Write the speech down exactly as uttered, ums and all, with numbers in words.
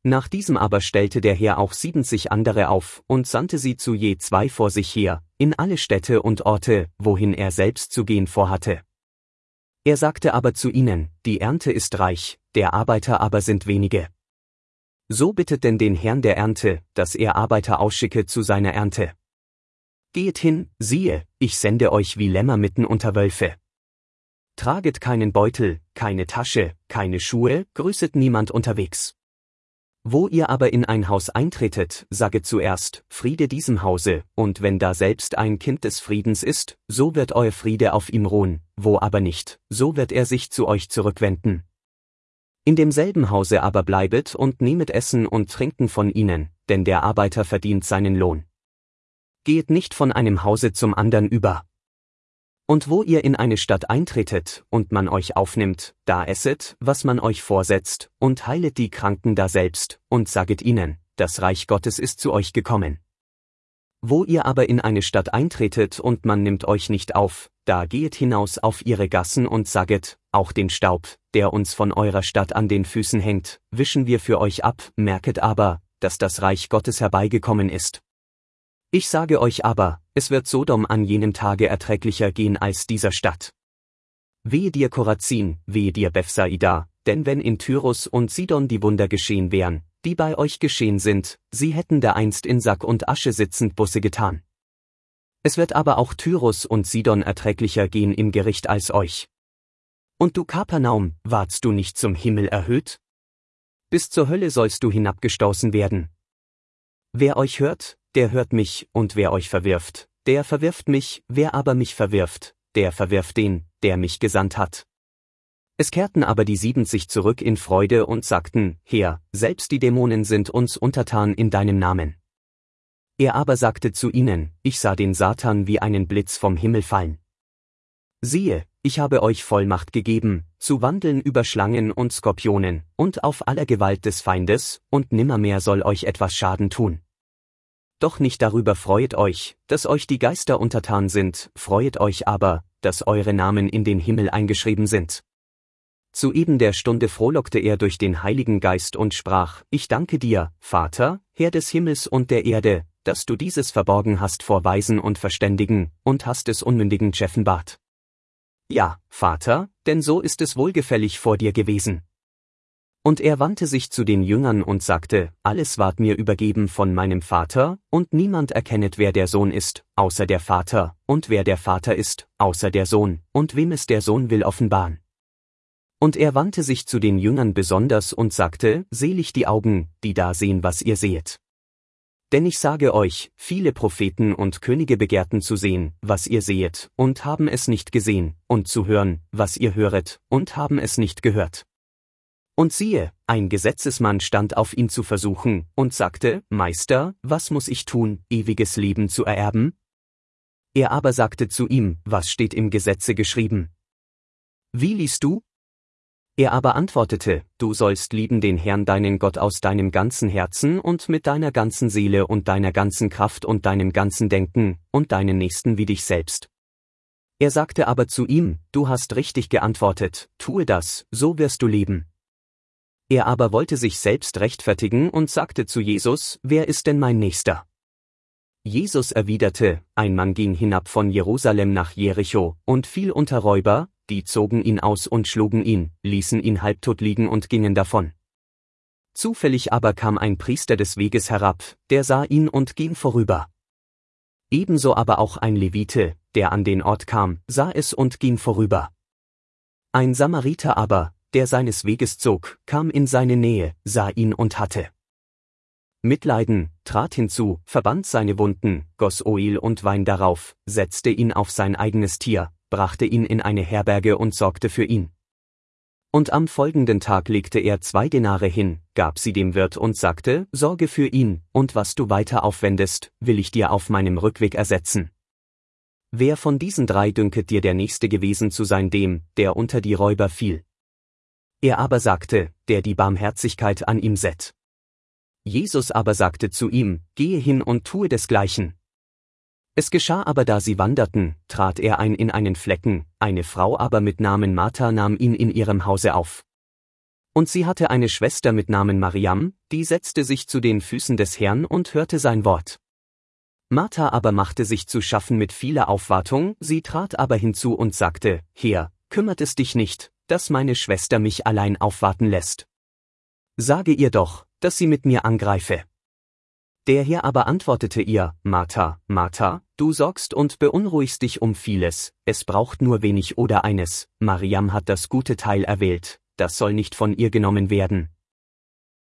Nach diesem aber stellte der Herr auch siebenzig andere auf und sandte sie zu je zwei vor sich her, in alle Städte und Orte, wohin er selbst zu gehen vorhatte. Er sagte aber zu ihnen, die Ernte ist reich, der Arbeiter aber sind wenige. So bittet denn den Herrn der Ernte, dass er Arbeiter ausschicke zu seiner Ernte. Geht hin, siehe, ich sende euch wie Lämmer mitten unter Wölfe. Traget keinen Beutel, keine Tasche, keine Schuhe, grüßet niemand unterwegs. Wo ihr aber in ein Haus eintretet, saget zuerst, Friede diesem Hause, und wenn da selbst ein Kind des Friedens ist, so wird euer Friede auf ihm ruhen, wo aber nicht, so wird er sich zu euch zurückwenden. In demselben Hause aber bleibet und nehmet Essen und Trinken von ihnen, denn der Arbeiter verdient seinen Lohn. Geht nicht von einem Hause zum andern über. Und wo ihr in eine Stadt eintretet, und man euch aufnimmt, da esset, was man euch vorsetzt, und heilet die Kranken daselbst, und saget ihnen, das Reich Gottes ist zu euch gekommen. Wo ihr aber in eine Stadt eintretet und man nimmt euch nicht auf, da gehet hinaus auf ihre Gassen und saget, auch den Staub, der uns von eurer Stadt an den Füßen hängt, wischen wir für euch ab, merket aber, dass das Reich Gottes herbeigekommen ist. Ich sage euch aber, es wird Sodom an jenem Tage erträglicher gehen als dieser Stadt. Wehe dir Chorazin, wehe dir Bethsaida, denn wenn in Tyrus und Sidon die Wunder geschehen wären, die bei euch geschehen sind, sie hätten da einst in Sack und Asche sitzend Buße getan. Es wird aber auch Tyrus und Sidon erträglicher gehen im Gericht als euch. Und du Kapernaum, wardst du nicht zum Himmel erhöht? Bis zur Hölle sollst du hinabgestoßen werden. Wer euch hört, der hört mich, und wer euch verwirft, der verwirft mich, wer aber mich verwirft, der verwirft den, der mich gesandt hat. Es kehrten aber die siebzig zurück in Freude und sagten, Herr, selbst die Dämonen sind uns untertan in deinem Namen. Er aber sagte zu ihnen, ich sah den Satan wie einen Blitz vom Himmel fallen. Siehe, ich habe euch Vollmacht gegeben, zu wandeln über Schlangen und Skorpionen, und auf aller Gewalt des Feindes, und nimmermehr soll euch etwas Schaden tun. Doch nicht darüber freuet euch, dass euch die Geister untertan sind, freuet euch aber, dass eure Namen in den Himmel eingeschrieben sind. Zu eben der Stunde frohlockte er durch den Heiligen Geist und sprach, ich danke dir, Vater, Herr des Himmels und der Erde, dass du dieses verborgen hast vor Weisen und Verständigen, und hast es unmündigen offenbart. Ja, Vater, denn so ist es wohlgefällig vor dir gewesen. Und er wandte sich zu den Jüngern und sagte, alles ward mir übergeben von meinem Vater, und niemand erkennet, wer der Sohn ist, außer der Vater, und wer der Vater ist, außer der Sohn, und wem es der Sohn will offenbaren. Und er wandte sich zu den Jüngern besonders und sagte, selig die Augen, die da sehen, was ihr sehet. Denn ich sage euch, viele Propheten und Könige begehrten zu sehen, was ihr sehet, und haben es nicht gesehen, und zu hören, was ihr höret, und haben es nicht gehört. Und siehe, ein Gesetzesmann stand auf ihn zu versuchen, und sagte, Meister, was muss ich tun, ewiges Leben zu ererben? Er aber sagte zu ihm, was steht im Gesetze geschrieben? Wie liest du? Er aber antwortete, du sollst lieben den Herrn deinen Gott aus deinem ganzen Herzen und mit deiner ganzen Seele und deiner ganzen Kraft und deinem ganzen Denken, und deinen Nächsten wie dich selbst. Er sagte aber zu ihm, du hast richtig geantwortet, tue das, so wirst du leben. Er aber wollte sich selbst rechtfertigen und sagte zu Jesus, wer ist denn mein Nächster? Jesus erwiderte, ein Mann ging hinab von Jerusalem nach Jericho, und fiel unter Räuber, die zogen ihn aus und schlugen ihn, ließen ihn halbtot liegen und gingen davon. Zufällig aber kam ein Priester des Weges herab, der sah ihn und ging vorüber. Ebenso aber auch ein Levite, der an den Ort kam, sah es und ging vorüber. Ein Samariter aber, der seines Weges zog, kam in seine Nähe, sah ihn und hatte Mitleiden, trat hinzu, verband seine Wunden, goss Öl und Wein darauf, setzte ihn auf sein eigenes Tier, brachte ihn in eine Herberge und sorgte für ihn. Und am folgenden Tag legte er zwei Denare hin, gab sie dem Wirt und sagte, sorge für ihn, und was du weiter aufwendest, will ich dir auf meinem Rückweg ersetzen. Wer von diesen drei dünket dir der Nächste gewesen zu sein dem, der unter die Räuber fiel? Er aber sagte, der die Barmherzigkeit an ihm sät. Jesus aber sagte zu ihm, gehe hin und tue desgleichen. Es geschah aber, da sie wanderten, trat er ein in einen Flecken, eine Frau aber mit Namen Martha nahm ihn in ihrem Hause auf. Und sie hatte eine Schwester mit Namen Mariam, die setzte sich zu den Füßen des Herrn und hörte sein Wort. Martha aber machte sich zu schaffen mit vieler Aufwartung, sie trat aber hinzu und sagte, Herr, kümmert es dich nicht, dass meine Schwester mich allein aufwarten lässt? Sage ihr doch, dass sie mit mir angreife. Der Herr aber antwortete ihr, Martha, Martha, du sorgst und beunruhigst dich um vieles, es braucht nur wenig oder eines, Mariam hat das gute Teil erwählt, das soll nicht von ihr genommen werden,